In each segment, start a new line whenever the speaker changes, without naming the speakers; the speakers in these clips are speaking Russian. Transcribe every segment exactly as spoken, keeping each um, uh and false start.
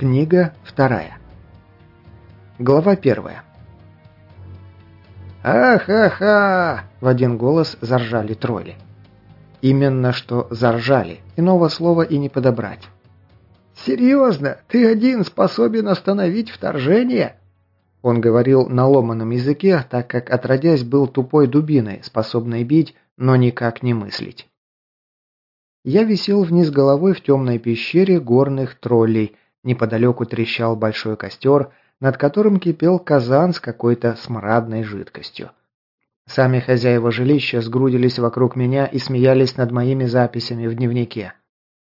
Книга вторая. Глава первая. «Ах-ха-ха!» – в один голос заржали тролли. Именно что заржали, иного слова и не подобрать. «Серьезно? Ты один способен остановить вторжение?» Он говорил на ломаном языке, так как отродясь был тупой дубиной, способной бить, но никак не мыслить. Я висел вниз головой в темной пещере горных троллей. Неподалеку трещал большой костер, над которым кипел казан с какой-то смрадной жидкостью. Сами хозяева жилища сгрудились вокруг меня и смеялись над моими записями в дневнике.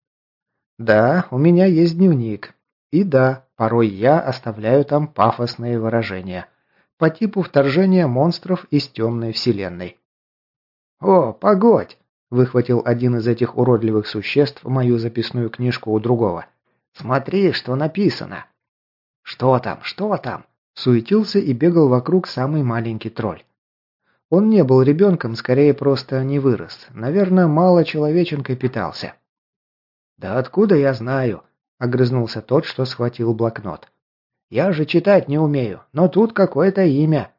Да, у меня есть дневник. И да, порой я оставляю там пафосные выражения. По типу вторжения монстров из темной вселенной. «О, погодь!» – выхватил один из этих уродливых существ мою записную книжку у другого. «Смотри, что написано!» «Что там? Что там?» – суетился и бегал вокруг самый маленький тролль. Он не был ребенком, скорее просто не вырос. Наверное, мало человеченкой питался. «Да откуда я знаю?» – огрызнулся тот, что схватил блокнот. «Я же читать не умею, но тут какое-то имя».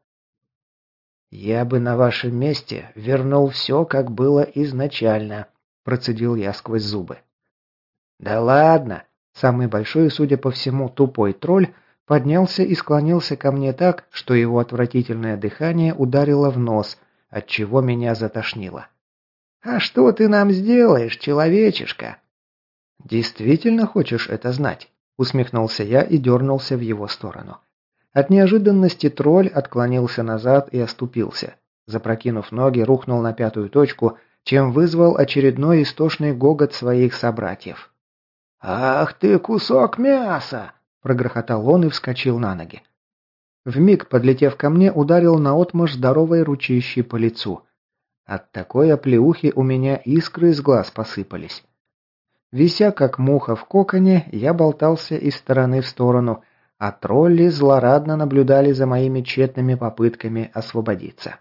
«Я бы на вашем месте вернул все, как было изначально», – процедил я сквозь зубы. «Да ладно!» Самый большой, судя по всему, тупой тролль поднялся и склонился ко мне так, что его отвратительное дыхание ударило в нос, отчего меня затошнило. «А что ты нам сделаешь, человечишка?» «Действительно хочешь это знать?» – усмехнулся я и дернулся в его сторону. От неожиданности тролль отклонился назад и оступился. Запрокинув ноги, рухнул на пятую точку, чем вызвал очередной истошный гогот своих собратьев. «Ах ты, кусок мяса!» – прогрохотал он и вскочил на ноги. Вмиг, подлетев ко мне, ударил наотмашь здоровой ручищей по лицу. От такой оплеухи у меня искры из глаз посыпались. Вися как муха в коконе, я болтался из стороны в сторону, а тролли злорадно наблюдали за моими тщетными попытками освободиться.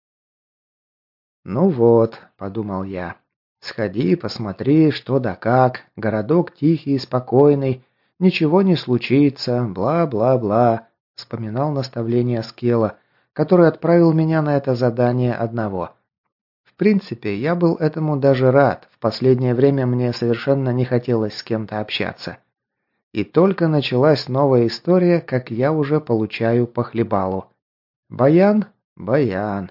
«Ну вот», – подумал я, – «сходи, посмотри, что да как, городок тихий и спокойный, ничего не случится, бла-бла-бла», – вспоминал наставление Скелла, который отправил меня на это задание одного. В принципе, я был этому даже рад, в последнее время мне совершенно не хотелось с кем-то общаться. И только началась новая история, как я уже получаю по хлебалу. Баян, баян.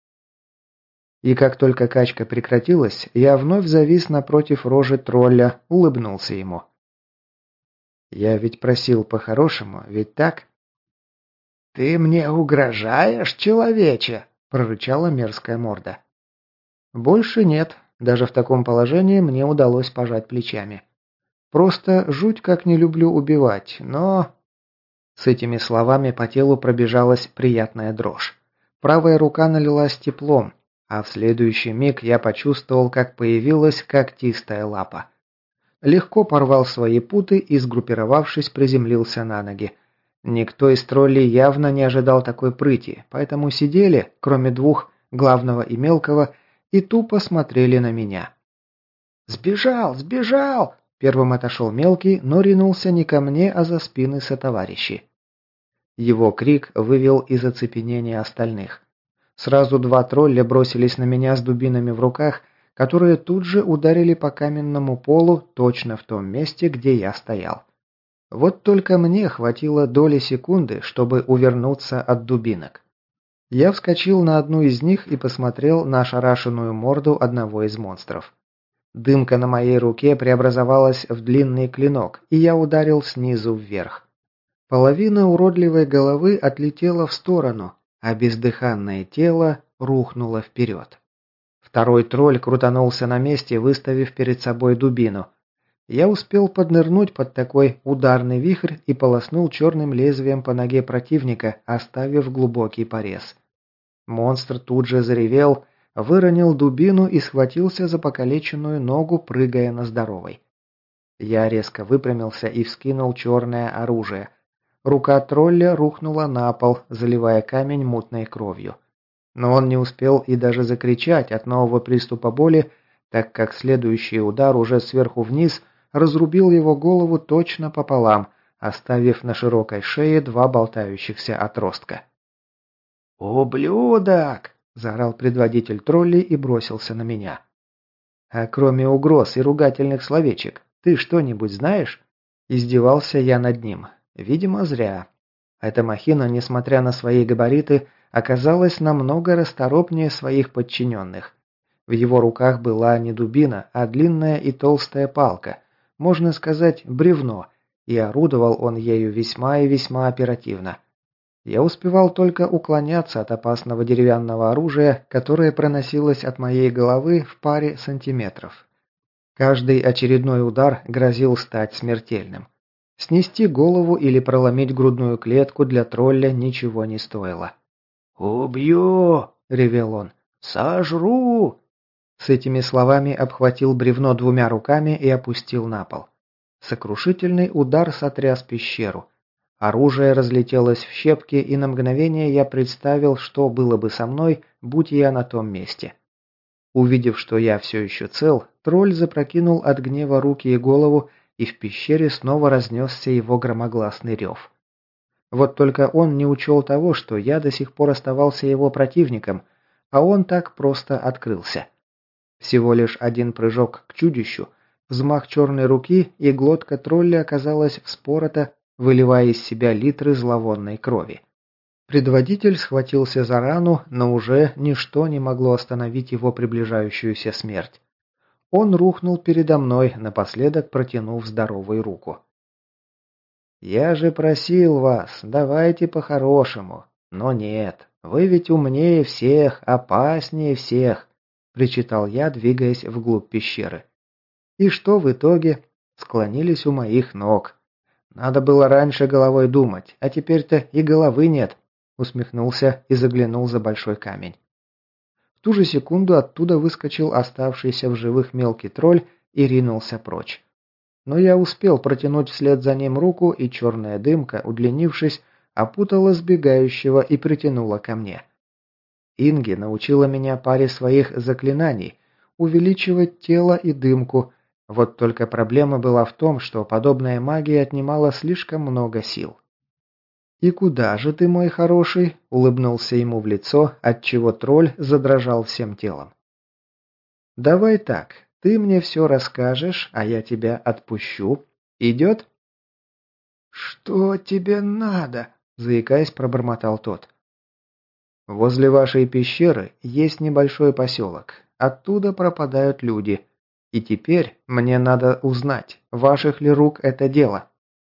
И как только качка прекратилась, я вновь завис напротив рожи тролля, улыбнулся ему. Я ведь просил по-хорошему, ведь так? «Ты мне угрожаешь, человече?» – прорычала мерзкая морда. Больше нет. Даже в таком положении мне удалось пожать плечами. Просто жуть как не люблю убивать, но... С этими словами по телу пробежалась приятная дрожь. Правая рука налилась теплом, а в следующий миг я почувствовал, как появилась когтистая лапа. Легко порвал свои путы и, сгруппировавшись, приземлился на ноги. Никто из троллей явно не ожидал такой прыти, поэтому сидели, кроме двух, главного и мелкого, и тупо смотрели на меня. «Сбежал! Сбежал!» Первым отошел мелкий, но ринулся не ко мне, а за спины сотоварищей. Его крик вывел из оцепенения остальных. Сразу два тролля бросились на меня с дубинами в руках, которые тут же ударили по каменному полу точно в том месте, где я стоял. Вот только мне хватило доли секунды, чтобы увернуться от дубинок. Я вскочил на одну из них и посмотрел на ошарашенную морду одного из монстров. Дымка на моей руке преобразовалась в длинный клинок, и я ударил снизу вверх. Половина уродливой головы отлетела в сторону, а бездыханное тело рухнуло вперед. Второй тролль крутанулся на месте, выставив перед собой дубину. Я успел поднырнуть под такой ударный вихрь и полоснул черным лезвием по ноге противника, оставив глубокий порез. Монстр тут же заревел, выронил дубину и схватился за покалеченную ногу, прыгая на здоровой. Я резко выпрямился и вскинул черное оружие. Рука тролля рухнула на пол, заливая камень мутной кровью. Но он не успел и даже закричать от нового приступа боли, так как следующий удар уже сверху вниз разрубил его голову точно пополам, оставив на широкой шее два болтающихся отростка. «Ублюдок!» – заорал предводитель троллей и бросился на меня. «А кроме угроз и ругательных словечек, ты что-нибудь знаешь?» Издевался я над ним. Видимо, зря. Эта махина, несмотря на свои габариты, оказалась намного расторопнее своих подчиненных. В его руках была не дубина, а длинная и толстая палка, можно сказать, бревно, и орудовал он ею весьма и весьма оперативно. Я успевал только уклоняться от опасного деревянного оружия, которое проносилось от моей головы в паре сантиметров. Каждый очередной удар грозил стать смертельным. Снести голову или проломить грудную клетку для тролля ничего не стоило. «Убью!» – ревел он. «Сожру!» С этими словами обхватил бревно двумя руками и опустил на пол. Сокрушительный удар сотряс пещеру. Оружие разлетелось в щепки, и на мгновение я представил, что было бы со мной, будь я на том месте. Увидев, что я все еще цел, тролль запрокинул от гнева руки и голову, и в пещере снова разнесся его громогласный рев. Вот только он не учел того, что я до сих пор оставался его противником, а он так просто открылся. Всего лишь один прыжок к чудищу, взмах черной руки, и глотка тролля оказалась вспорота, выливая из себя литры зловонной крови. Предводитель схватился за рану, но уже ничто не могло остановить его приближающуюся смерть. Он рухнул передо мной, напоследок протянув здоровую руку. «Я же просил вас, давайте по-хорошему. Но нет, вы ведь умнее всех, опаснее всех», – причитал я, двигаясь вглубь пещеры. И что в итоге? Склонились у моих ног. Надо было раньше головой думать, а теперь-то и головы нет, усмехнулся и заглянул за большой камень. В ту же секунду оттуда выскочил оставшийся в живых мелкий тролль и ринулся прочь. Но я успел протянуть вслед за ним руку, и черная дымка, удлинившись, опутала сбегающего и притянула ко мне. Инги научила меня паре своих заклинаний – увеличивать тело и дымку. Вот только проблема была в том, что подобная магия отнимала слишком много сил. «И куда же ты, мой хороший?» – улыбнулся ему в лицо, отчего тролль задрожал всем телом. «Давай так, ты мне все расскажешь, а я тебя отпущу. Идет?» «Что тебе надо?» – заикаясь, пробормотал тот. «Возле вашей пещеры есть небольшой поселок. Оттуда пропадают люди. И теперь мне надо узнать, ваших ли рук это дело».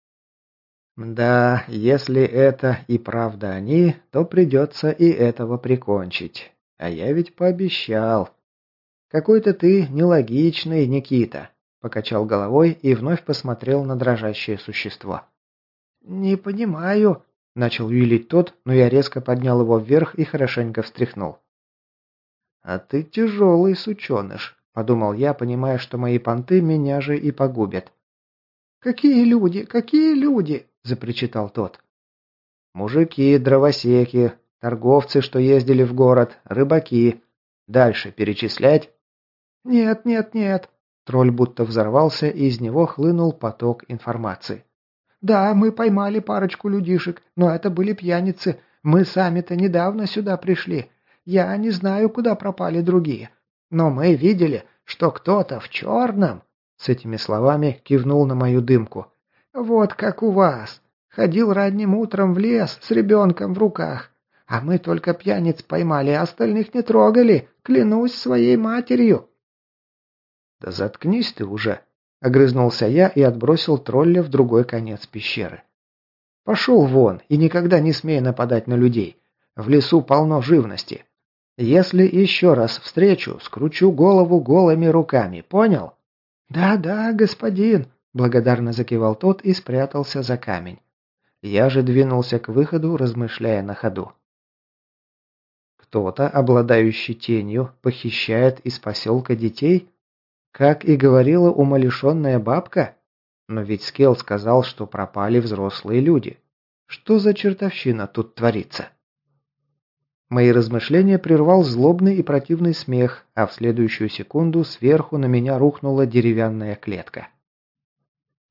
«Да, если это и правда они, то придется и этого прикончить. А я ведь пообещал». «Какой-то ты нелогичный, Никита», – покачал головой и вновь посмотрел на дрожащее существо. «Не понимаю», – начал юлить тот, но я резко поднял его вверх и хорошенько встряхнул. «А ты тяжелый сученыш», – подумал я, понимая, что мои понты меня же и погубят. «Какие люди, какие люди?» – запричитал тот. «Мужики, дровосеки, торговцы, что ездили в город, рыбаки. Дальше перечислять?» «Нет, нет, нет!» Тролль будто взорвался, и из него хлынул поток информации. «Да, мы поймали парочку людишек, но это были пьяницы. Мы сами-то недавно сюда пришли. Я не знаю, куда пропали другие. Но мы видели, что кто-то в черном...» С этими словами кивнул на мою дымку. «Вот как у вас. Ходил ранним утром в лес с ребенком в руках. А мы только пьяниц поймали, а остальных не трогали. Клянусь своей матерью». «Да заткнись ты уже!» – огрызнулся я и отбросил тролля в другой конец пещеры. «Пошел вон и никогда не смей нападать на людей. В лесу полно живности. Если еще раз встречу, скручу голову голыми руками, понял?» «Да-да, господин», – благодарно закивал тот и спрятался за камень. Я же двинулся к выходу, размышляя на ходу. Кто-то, обладающий тенью, похищает из поселка детей? Как и говорила умалишенная бабка? Но ведь Скелл сказал, что пропали взрослые люди. Что за чертовщина тут творится? Мои размышления прервал злобный и противный смех, а в следующую секунду сверху на меня рухнула деревянная клетка.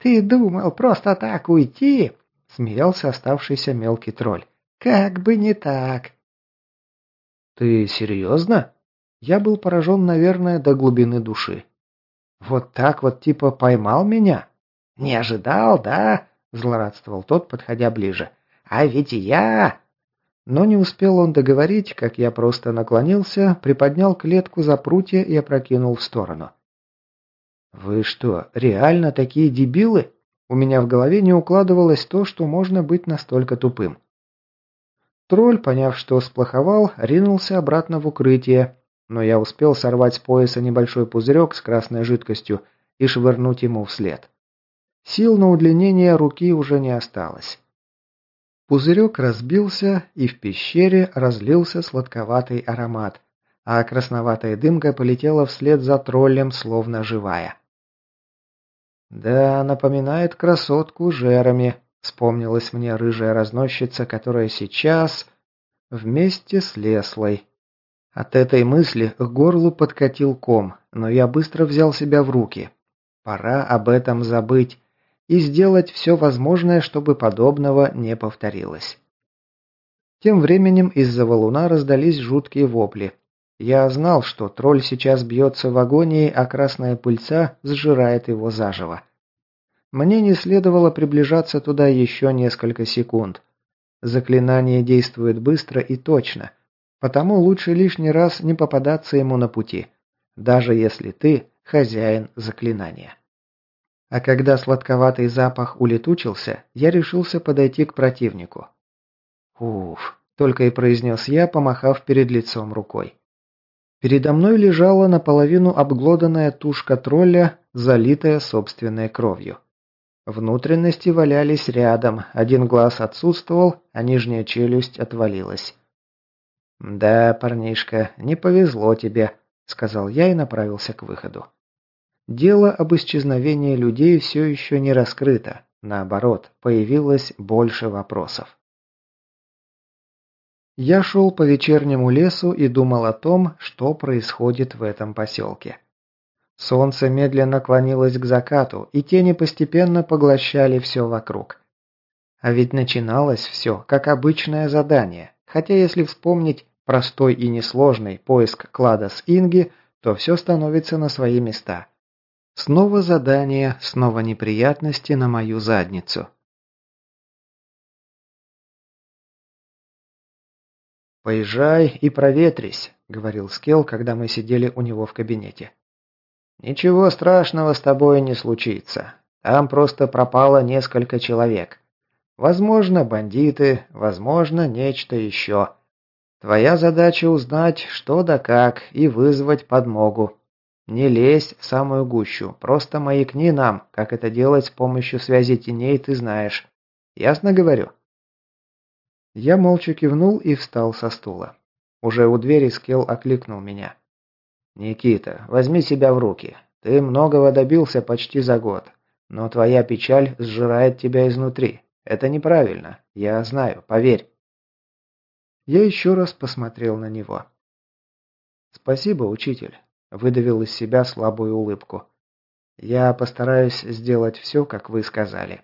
«Ты думал просто так уйти?» – смеялся оставшийся мелкий тролль. «Как бы не так!» «Ты серьезно?» Я был поражен, наверное, до глубины души. «Вот так вот типа поймал меня?» «Не ожидал, да?» – злорадствовал тот, подходя ближе. «А ведь я...» Но не успел он договорить, как я просто наклонился, приподнял клетку за прутья и опрокинул в сторону. «Вы что, реально такие дебилы?» У меня в голове не укладывалось то, что можно быть настолько тупым. Тролль, поняв, что сплоховал, ринулся обратно в укрытие, но я успел сорвать с пояса небольшой пузырек с красной жидкостью и швырнуть ему вслед. Сил на удлинение руки уже не осталось. Пузырек разбился, и в пещере разлился сладковатый аромат, а красноватая дымка полетела вслед за троллем, словно живая. «Да, напоминает красотку Жереми», — вспомнилась мне рыжая разносчица, которая сейчас вместе с Леслой. От этой мысли к горлу подкатил ком, но я быстро взял себя в руки. Пора об этом забыть и сделать все возможное, чтобы подобного не повторилось. Тем временем из-за валуна раздались жуткие вопли. Я знал, что тролль сейчас бьется в агонии, а красная пыльца сжирает его заживо. Мне не следовало приближаться туда еще несколько секунд. Заклинание действует быстро и точно, потому лучше лишний раз не попадаться ему на пути, даже если ты хозяин заклинания. А когда сладковатый запах улетучился, я решился подойти к противнику. «Уф», — только и произнес я, помахав перед лицом рукой. Передо мной лежала наполовину обглоданная тушка тролля, залитая собственной кровью. Внутренности валялись рядом, один глаз отсутствовал, а нижняя челюсть отвалилась. «Да, парнишка, не повезло тебе», — сказал я и направился к выходу. Дело об исчезновении людей все еще не раскрыто, наоборот, появилось больше вопросов. Я шел по вечернему лесу и думал о том, что происходит в этом поселке. Солнце медленно клонилось к закату, и тени постепенно поглощали все вокруг. А ведь начиналось все как обычное задание, хотя если вспомнить простой и несложный поиск клада с Инги, то все становится на свои места. Снова задание, снова неприятности на мою задницу. «Поезжай и проветрись», — говорил Скелл, когда мы сидели у него в кабинете. «Ничего страшного с тобой не случится. Там просто пропало несколько человек. Возможно, бандиты, возможно, нечто еще. Твоя задача узнать, что да как, и вызвать подмогу. Не лезь в самую гущу, просто маякни нам, как это делать с помощью связи теней, ты знаешь. Ясно говорю?» Я молча кивнул и встал со стула. Уже у двери Скелл окликнул меня. «Никита, возьми себя в руки. Ты многого добился почти за год, но твоя печаль сжирает тебя изнутри. Это неправильно, я знаю, поверь». Я еще раз посмотрел на него. «Спасибо, учитель», — выдавил из себя слабую улыбку. «Я постараюсь сделать все, как вы сказали».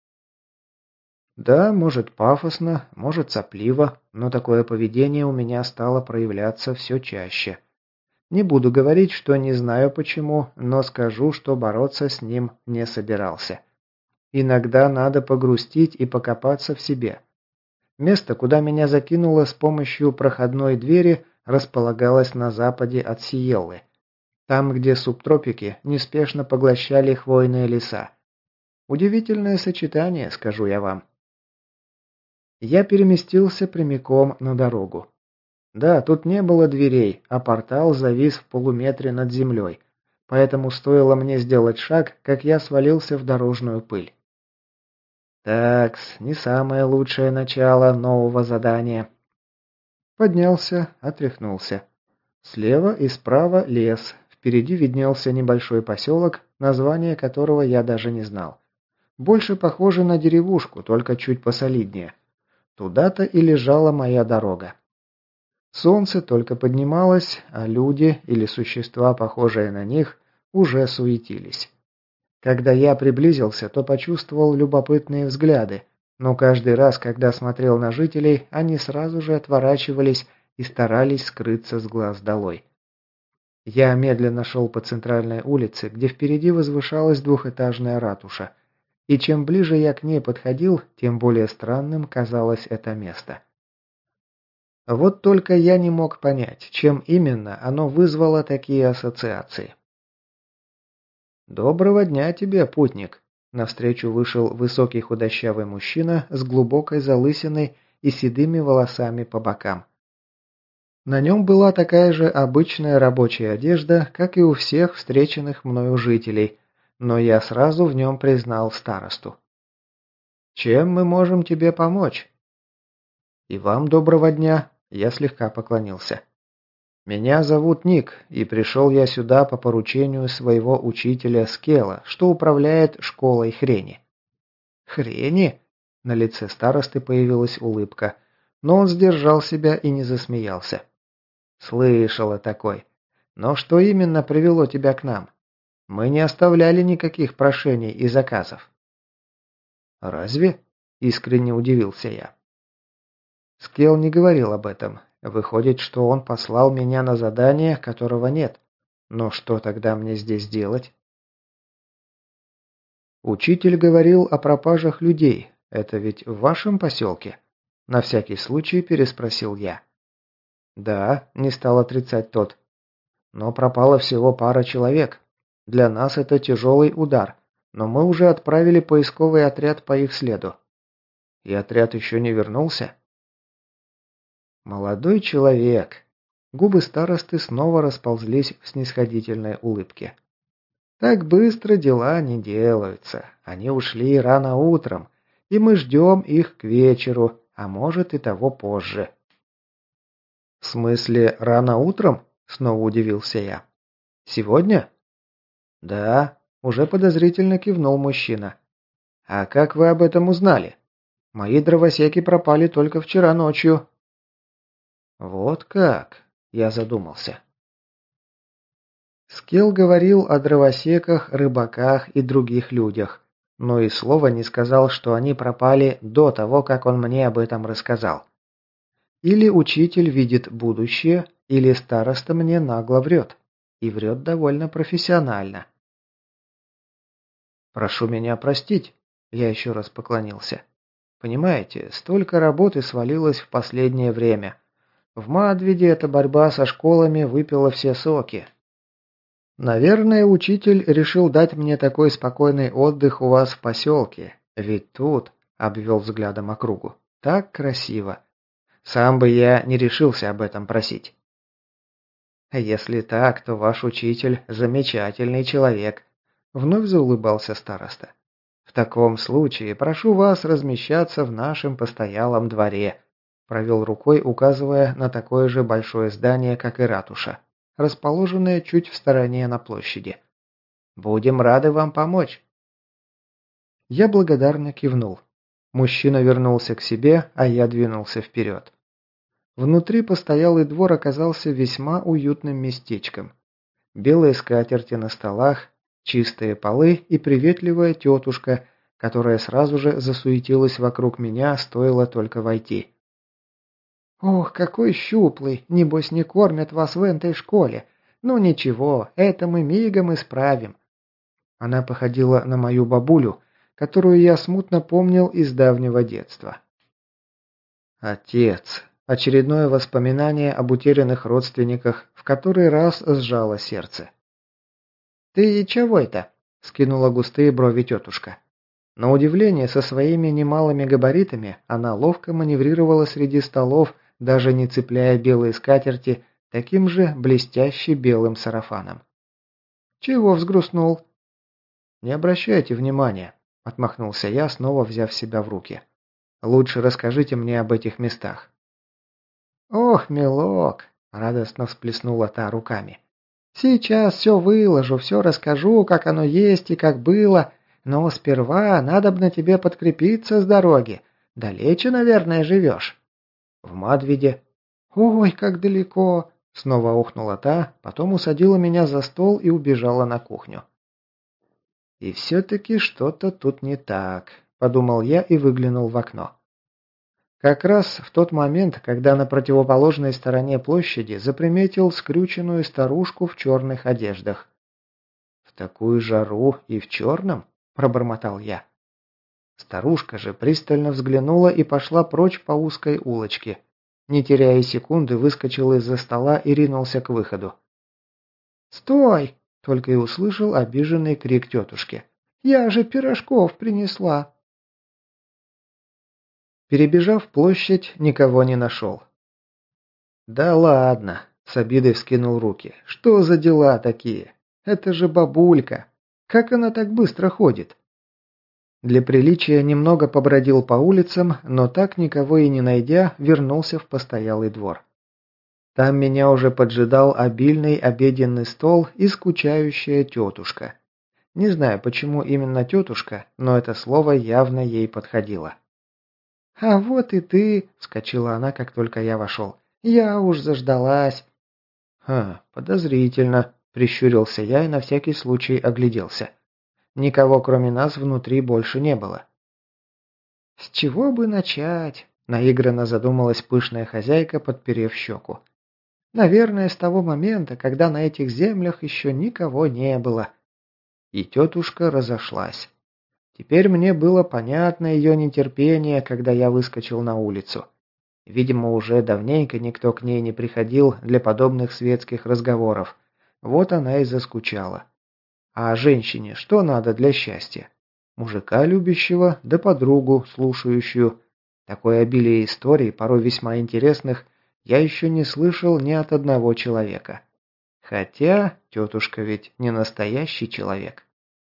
Да, может пафосно, может сопливо, но такое поведение у меня стало проявляться все чаще. Не буду говорить, что не знаю почему, но скажу, что бороться с ним не собирался. Иногда надо погрустить и покопаться в себе. Место, куда меня закинуло с помощью проходной двери, располагалось на западе от Сиеллы. Там, где субтропики неспешно поглощали хвойные леса. Удивительное сочетание, скажу я вам. Я переместился прямиком на дорогу. Да, тут не было дверей, а портал завис в полуметре над землей, поэтому стоило мне сделать шаг, как я свалился в дорожную пыль. Такс, не самое лучшее начало нового задания. Поднялся, отряхнулся. Слева и справа лес, впереди виднелся небольшой поселок, название которого я даже не знал. Больше похоже на деревушку, только чуть посолиднее. Туда-то и лежала моя дорога. Солнце только поднималось, а люди или существа, похожие на них, уже суетились. Когда я приблизился, то почувствовал любопытные взгляды, но каждый раз, когда смотрел на жителей, они сразу же отворачивались и старались скрыться с глаз долой. Я медленно шел по центральной улице, где впереди возвышалась двухэтажная ратуша, и чем ближе я к ней подходил, тем более странным казалось это место. Вот только я не мог понять, чем именно оно вызвало такие ассоциации. «Доброго дня тебе, путник!» Навстречу вышел высокий худощавый мужчина с глубокой залысиной и седыми волосами по бокам. На нем была такая же обычная рабочая одежда, как и у всех встреченных мною жителей, но я сразу в нем признал старосту. «Чем мы можем тебе помочь?» «И вам доброго дня!» Я слегка поклонился. «Меня зовут Ник, и пришел я сюда по поручению своего учителя Скела, что управляет школой хрени». «Хрени?» На лице старосты появилась улыбка, но он сдержал себя и не засмеялся. «Слышала такой. Но что именно привело тебя к нам? Мы не оставляли никаких прошений и заказов». «Разве?» – искренне удивился я. Скел не говорил об этом. Выходит, что он послал меня на задание, которого нет. Но что тогда мне здесь делать? Учитель говорил о пропажах людей. Это ведь в вашем поселке? На всякий случай переспросил я. Да, не стал отрицать тот. Но пропало всего пара человек. Для нас это тяжелый удар, но мы уже отправили поисковый отряд по их следу. И отряд еще не вернулся? «Молодой человек!» Губы старосты снова расползлись в снисходительной улыбке. «Так быстро дела не делаются. Они ушли рано утром, и мы ждем их к вечеру, а может и того позже». «В смысле, рано утром?» – снова удивился я. «Сегодня?» «Да», – уже подозрительно кивнул мужчина. «А как вы об этом узнали? Мои дровосеки пропали только вчера ночью». «Вот как?» – я задумался. Скел говорил о дровосеках, рыбаках и других людях, но и слова не сказал, что они пропали до того, как он мне об этом рассказал. Или учитель видит будущее, или староста мне нагло врет. И врет довольно профессионально. «Прошу меня простить», – я еще раз поклонился. «Понимаете, столько работы свалилось в последнее время. В Мадвиде эта борьба со школами выпила все соки. Наверное, учитель решил дать мне такой спокойный отдых у вас в поселке. Ведь тут, обвел взглядом округу, так красиво. Сам бы я не решился об этом просить. Если так, то ваш учитель замечательный человек, вновь заулыбался староста. В таком случае прошу вас размещаться в нашем постоялом дворе. Провел рукой, указывая на такое же большое здание, как и ратуша, расположенное чуть в стороне на площади. «Будем рады вам помочь». Я благодарно кивнул. Мужчина вернулся к себе, а я двинулся вперед. Внутри постоялый двор оказался весьма уютным местечком. Белые скатерти на столах, чистые полы и приветливая тетушка, которая сразу же засуетилась вокруг меня, стоило только войти. «Ох, какой щуплый! Небось, не кормят вас в этой школе. Ну ничего, это мы мигом исправим». Она походила на мою бабулю, которую я смутно помнил из давнего детства. Отец. Очередное воспоминание об утерянных родственниках, в который раз сжало сердце. «Ты чего это?» – скинула густые брови тетушка. На удивление, со своими немалыми габаритами она ловко маневрировала среди столов, даже не цепляя белые скатерти таким же блестяще белым сарафаном. «Чего взгрустнул?» «Не обращайте внимания», – отмахнулся я, снова взяв себя в руки. «Лучше расскажите мне об этих местах». «Ох, милок!» – радостно всплеснула та руками. «Сейчас все выложу, все расскажу, как оно есть и как было, но сперва надобно тебе подкрепиться с дороги. Далече, наверное, живешь». «В Мадвиде». «Ой, как далеко!» – снова ухнула та, потом усадила меня за стол и убежала на кухню. И все-таки что-то тут не так, подумал я и выглянул в окно. Как раз в тот момент, когда на противоположной стороне площади заприметил скрюченную старушку в черных одеждах. «В такую жару и в черном?» – пробормотал я. Старушка же пристально взглянула и пошла прочь по узкой улочке. Не теряя секунды, выскочил из-за стола и ринулся к выходу. «Стой!» – только и услышал обиженный крик тетушки. «Я же пирожков принесла!» Перебежав площадь, никого не нашел. «Да ладно!» – с обидой вскинул руки. «Что за дела такие? Это же бабулька! Как она так быстро ходит?» Для приличия немного побродил по улицам, но так никого и не найдя, вернулся в постоялый двор. Там меня уже поджидал обильный обеденный стол и скучающая тетушка. Не знаю, почему именно тетушка, но это слово явно ей подходило. «А вот и ты!» – вскочила она, как только я вошел. «Я уж заждалась!» «Ха, подозрительно!» – прищурился я и на всякий случай огляделся. Никого, кроме нас, внутри больше не было. «С чего бы начать?» – наигранно задумалась пышная хозяйка, подперев щеку. «Наверное, с того момента, когда на этих землях еще никого не было». И тетушка разошлась. Теперь мне было понятно ее нетерпение, когда я выскочил на улицу. Видимо, уже давненько никто к ней не приходил для подобных светских разговоров. Вот она и заскучала. А женщине что надо для счастья? Мужика любящего, да подругу, слушающую. Такое обилие историй, порой весьма интересных, я еще не слышал ни от одного человека. Хотя тетушка ведь не настоящий человек.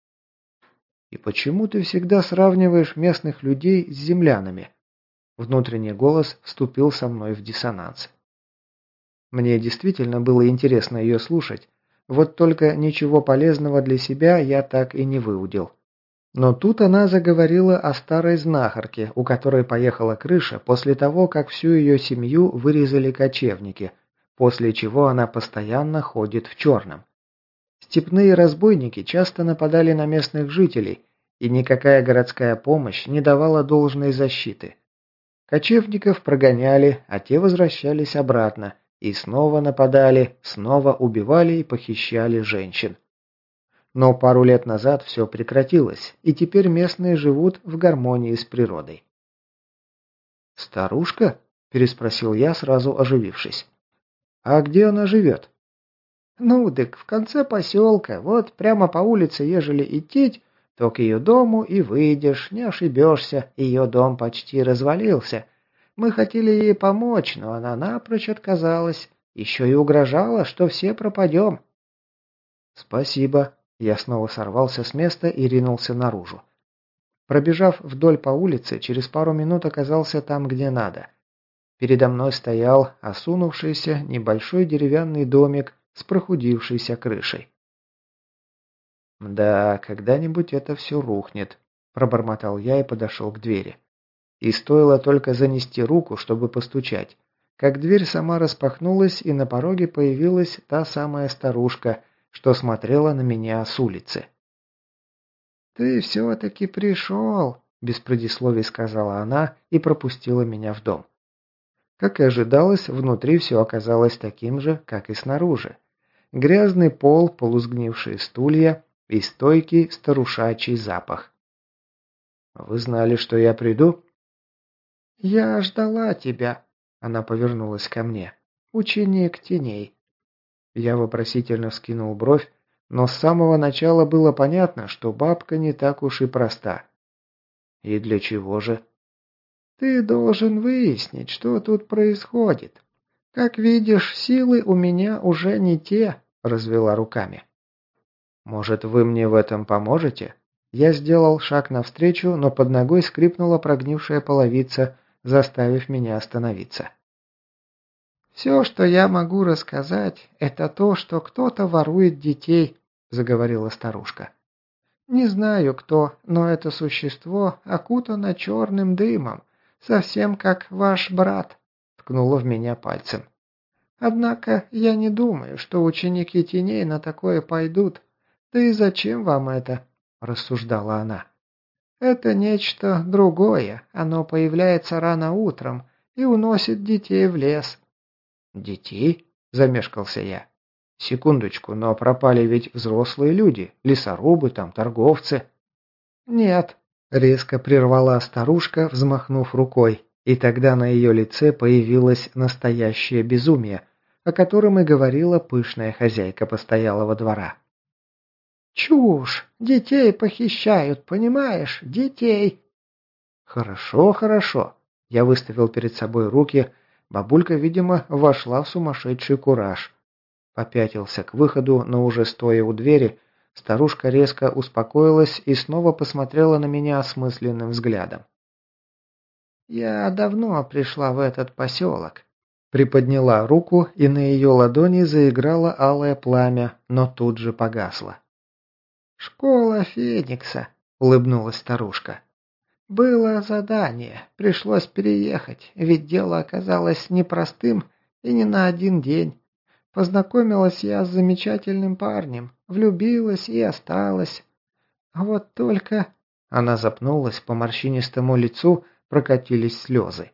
«И почему ты всегда сравниваешь местных людей с землянами?» Внутренний голос вступил со мной в диссонанс. Мне действительно было интересно ее слушать, вот только ничего полезного для себя я так и не выудил. Но тут она заговорила о старой знахарке, у которой поехала крыша после того, как всю ее семью вырезали кочевники, после чего она постоянно ходит в черном. Степные разбойники часто нападали на местных жителей, и никакая городская помощь не давала должной защиты. Кочевников прогоняли, а те возвращались обратно, и снова нападали, снова убивали и похищали женщин. Но пару лет назад все прекратилось, и теперь местные живут в гармонии с природой. «Старушка?» – переспросил я, сразу оживившись. «А где она живет?» «Ну, дык, в конце поселка, вот прямо по улице, ежели идти, то к ее дому и выйдешь, не ошибешься, ее дом почти развалился. Мы хотели ей помочь, но она напрочь отказалась, еще и угрожала, что все пропадем». «Спасибо». Я снова сорвался с места и ринулся наружу. Пробежав вдоль по улице, через пару минут оказался там, где надо. Передо мной стоял осунувшийся небольшой деревянный домик с прохудившейся крышей. «Да, когда-нибудь это все рухнет», – пробормотал я и подошел к двери. И стоило только занести руку, чтобы постучать, как дверь сама распахнулась, и на пороге появилась та самая старушка, что смотрела на меня с улицы. «Ты все-таки пришел», – без предисловий сказала она и пропустила меня в дом. Как и ожидалось, внутри все оказалось таким же, как и снаружи. Грязный пол, полусгнившие стулья и стойкий старушачий запах. «Вы знали, что я приду?» «Я ждала тебя», – она повернулась ко мне. «Ученик теней». Я вопросительно вскинул бровь, но с самого начала было понятно, что бабка не так уж и проста. «И для чего же?» «Ты должен выяснить, что тут происходит. Как видишь, силы у меня уже не те», – развела руками. «Может, вы мне в этом поможете?» Я сделал шаг навстречу, но под ногой скрипнула прогнившая половица, заставив меня остановиться. «Все, что я могу рассказать, это то, что кто-то ворует детей», – заговорила старушка. «Не знаю кто, но это существо окутано черным дымом, совсем как ваш брат», – ткнула в меня пальцем. «Однако я не думаю, что ученики теней на такое пойдут. Да и зачем вам это? – рассуждала она. «Это нечто другое. Оно появляется рано утром и уносит детей в лес». «Детей?» – замешкался я. «Секундочку, но пропали ведь взрослые люди, лесорубы там, торговцы». «Нет», – резко прервала старушка, взмахнув рукой, и тогда на ее лице появилось настоящее безумие, о котором и говорила пышная хозяйка постоялого двора. «Чушь! Детей похищают, понимаешь? Детей!» «Хорошо, хорошо». Я выставил перед собой руки. Бабулька, видимо, вошла в сумасшедший кураж. Попятился к выходу, но уже стоя у двери, старушка резко успокоилась и снова посмотрела на меня осмысленным взглядом. «Я давно пришла в этот поселок». Приподняла руку, и на ее ладони заиграло алое пламя, но тут же погасло. «Школа Феникса», — улыбнулась старушка. «Было задание, пришлось переехать, ведь дело оказалось непростым и не на один день. Познакомилась я с замечательным парнем, влюбилась и осталась. А вот только...» Она запнулась, по морщинистому лицу прокатились слезы.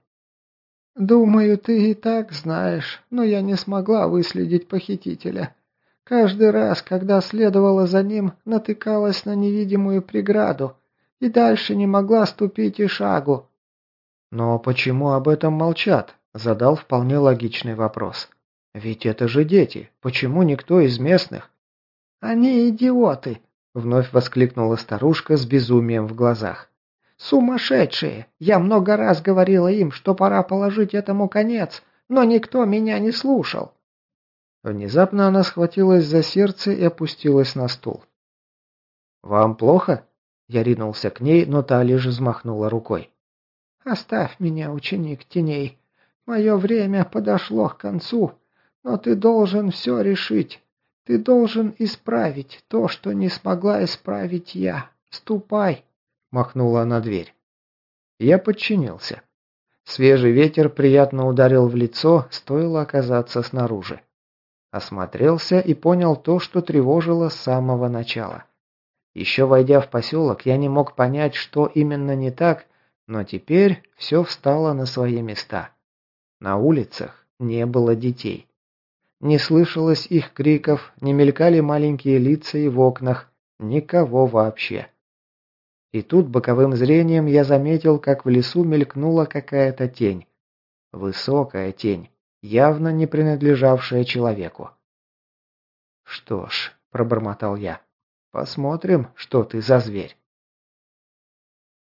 «Думаю, ты и так знаешь, но я не смогла выследить похитителя. Каждый раз, когда следовала за ним, натыкалась на невидимую преграду и дальше не могла ступить и шагу». «Но почему об этом молчат?» – задал вполне логичный вопрос. «Ведь это же дети. Почему никто из местных?» «Они идиоты!» – вновь воскликнула старушка с безумием в глазах. «Сумасшедшие! Я много раз говорила им, что пора положить этому конец, но никто меня не слушал». Внезапно она схватилась за сердце и опустилась на стул. «Вам плохо?» Я ринулся к ней, но та лишь взмахнула рукой. «Оставь меня, ученик теней. Мое время подошло к концу, но ты должен все решить. Ты должен исправить то, что не смогла исправить я. Ступай!» Махнула на дверь. Я подчинился. Свежий ветер приятно ударил в лицо, стоило оказаться снаружи. Осмотрелся и понял то, что тревожило с самого начала. Еще войдя в поселок, я не мог понять, что именно не так, но теперь все встало на свои места. На улицах не было детей. Не слышалось их криков, не мелькали маленькие лица и в окнах, никого вообще. И тут боковым зрением я заметил, как в лесу мелькнула какая-то тень. Высокая тень, явно не принадлежавшая человеку. «Что ж», — пробормотал я, — «посмотрим, что ты за зверь».